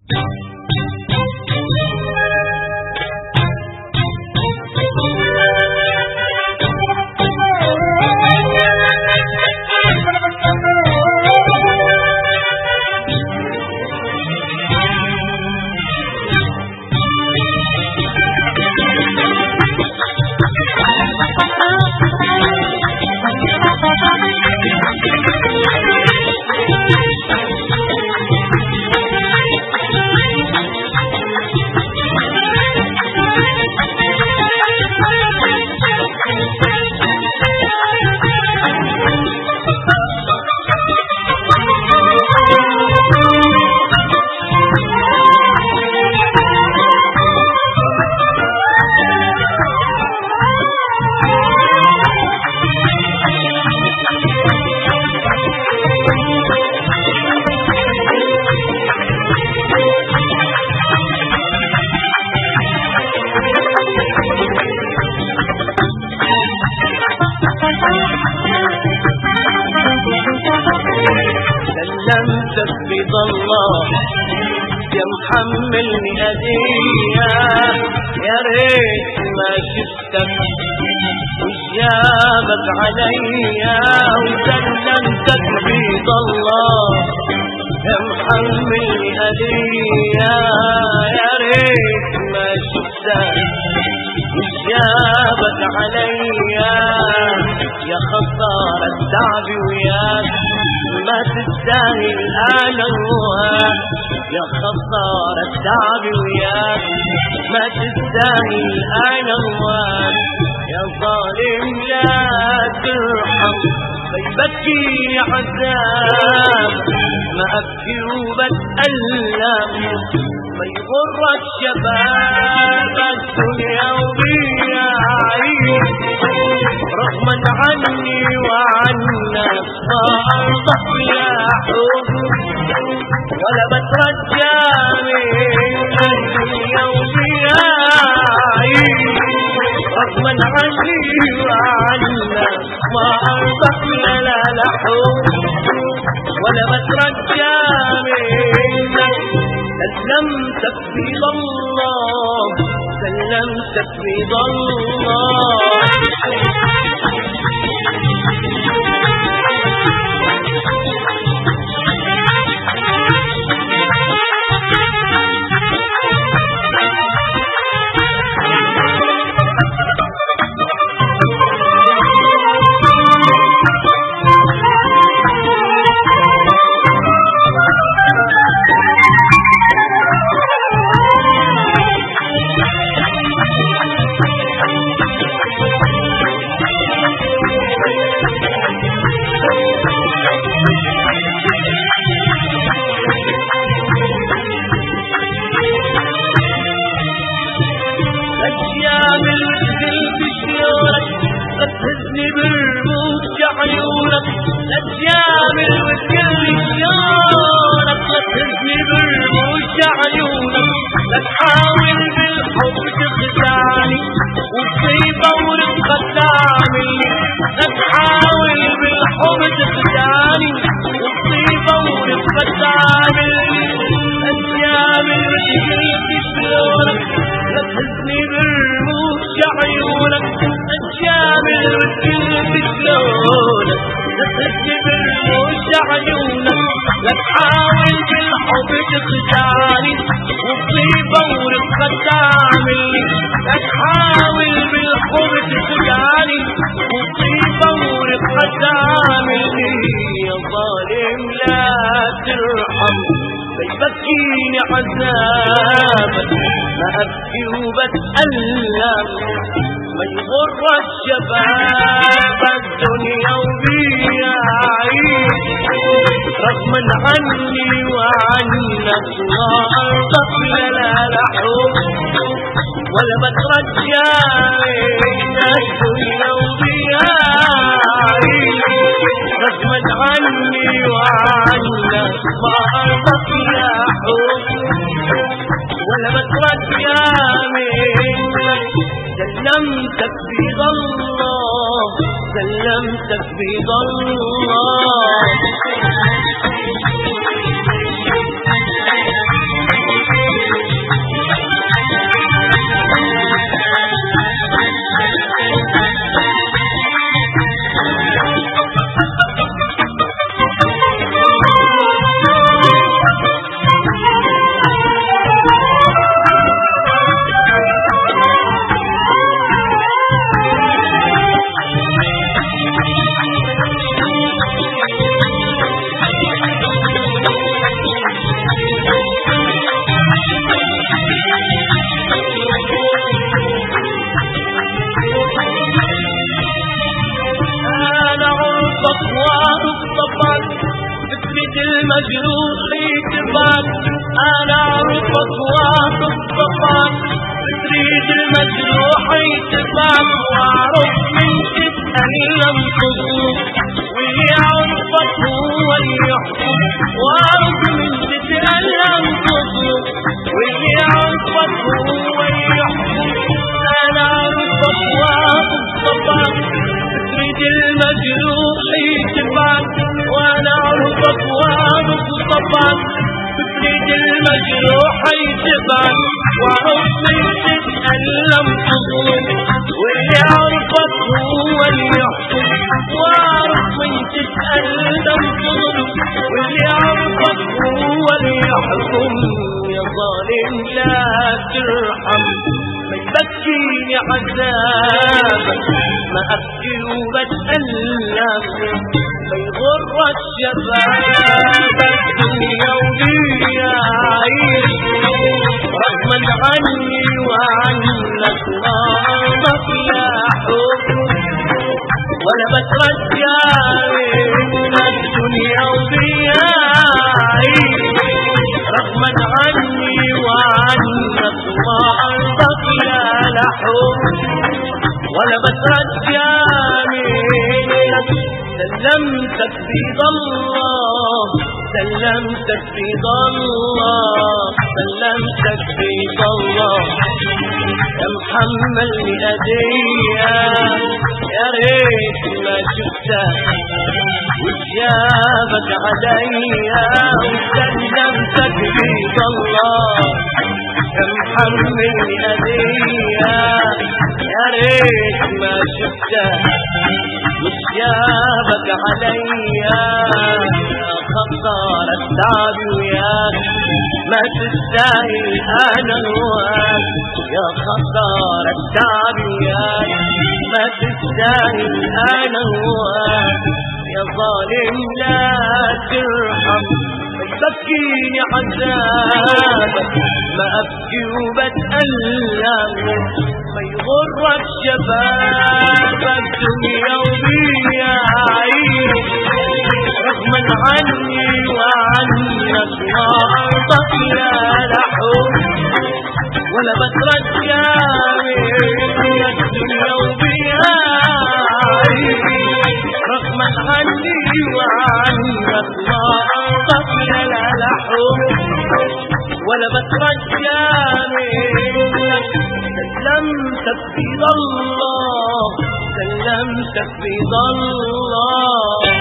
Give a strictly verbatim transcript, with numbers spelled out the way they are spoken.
سلمتك برضا الله يا محملني هدية، يا ريت ما شفتك وجابك عليا. وسلمتك برضا الله يا محملني هدية، يا ريت ما شفتك وجابك عليا. يا خسارة التعب وياك ما تستاهل انا الوهاب، يا خسارة التعب وياك ما تستاهل انا الوهاب. يا ظالم لا ترحم فيبكي عذاب، ما ابكي وبتألم ما يغرك شباب الدنيا وبيا عيش. رغما عني وعنك صارت يا حب ولا بترجى من الدنيا وبيا عيش. رغما عني وعنك صارت لا لا حب ولا بترجى منك. سلمتك برضا الله، سلمتك برضا الله. تهزني برموش عيونك لا تجامل وتقل شلونك، لا تهزني برموش عيونك لا تحاول بالحب تخدعني وتصيبه ورفقة تعملني، لا تحاول بالحب تخدعني وتصيبه ورفقة تعملني. لا تجامل وتقل شلونك لا تهزني برموش عيونك جامل وتقلب شلونك، لا تهزني برموش عيونك لا تحاول بالحب تخدعني وتصيبه ورفقة تعملني، لا تحاول بالحب تخدعني وتصيبه ورفقة تعملني. يا ظالم لا ترحم فيبكيني عذابك ما ابكي وبتألم ما يغر الشباب الدنيا وبيا عيش. رغما عني وعنك صارت لا لا حب ولا بترجى من الدنيا وبيا عيش. رغما عني وعنك صارت لا حب ولا بترجى منك. سلمتك برضا الله، سلمتك برضا الله. المجروح يتبعك انا اعرفك واثق صفاك تريد المجروح يتبعك واعرف من تتألم تظلم واللي يعرفك هو اللي يحكم واعرف من تتألم تظلم واللي يعرفك هو اللي يحكم انا اعرفك واثق صفاك تريد المجروح يتبعك وانا اعرفك واثق صفاك تريد المجروح يتبعك واعرف من تتألم تظلم واللي يعرفك هو اللي يحكم واعرف من تتألم تظلم واللي يعرفك هو اللي يحكم يا ظالم لا ترحم ما يبكيني عذابك ما ابكي وبتألم ما يغرك شبابك دنيا ودنيا عيش رغما عني وعنك نارك لا حكم ولا بترجع من الدنيا ودنيا عيش رغما عني وعنك نارك لا حكم ولا بترجع منك سلمتك بيد الله سلمتك بيد الله سلمتك بيد الله يا محمل لأدية يا ريت ما شفتك وجابك عليا وسلمتك بيد الله يا محمل لأدية يا ريت ما شفتك وجابك عليا خطار التعب وياك ما تستاهل انا هواك يا خطار التعب وياك ما تستاهل انا هواك يا ظالم لا ترحم بكيني عذابك ما ابكي وبتألم ما يغرك شبابك دنيا ودنيا عيش رغما عني وعنك نارك لا لحوم ولا بترجع من الدنيا ودنيا عيش رغما عني وعنك نارك لا لحوم ولا بترجع منك سلمتك بيد الله سلمتك بيد الله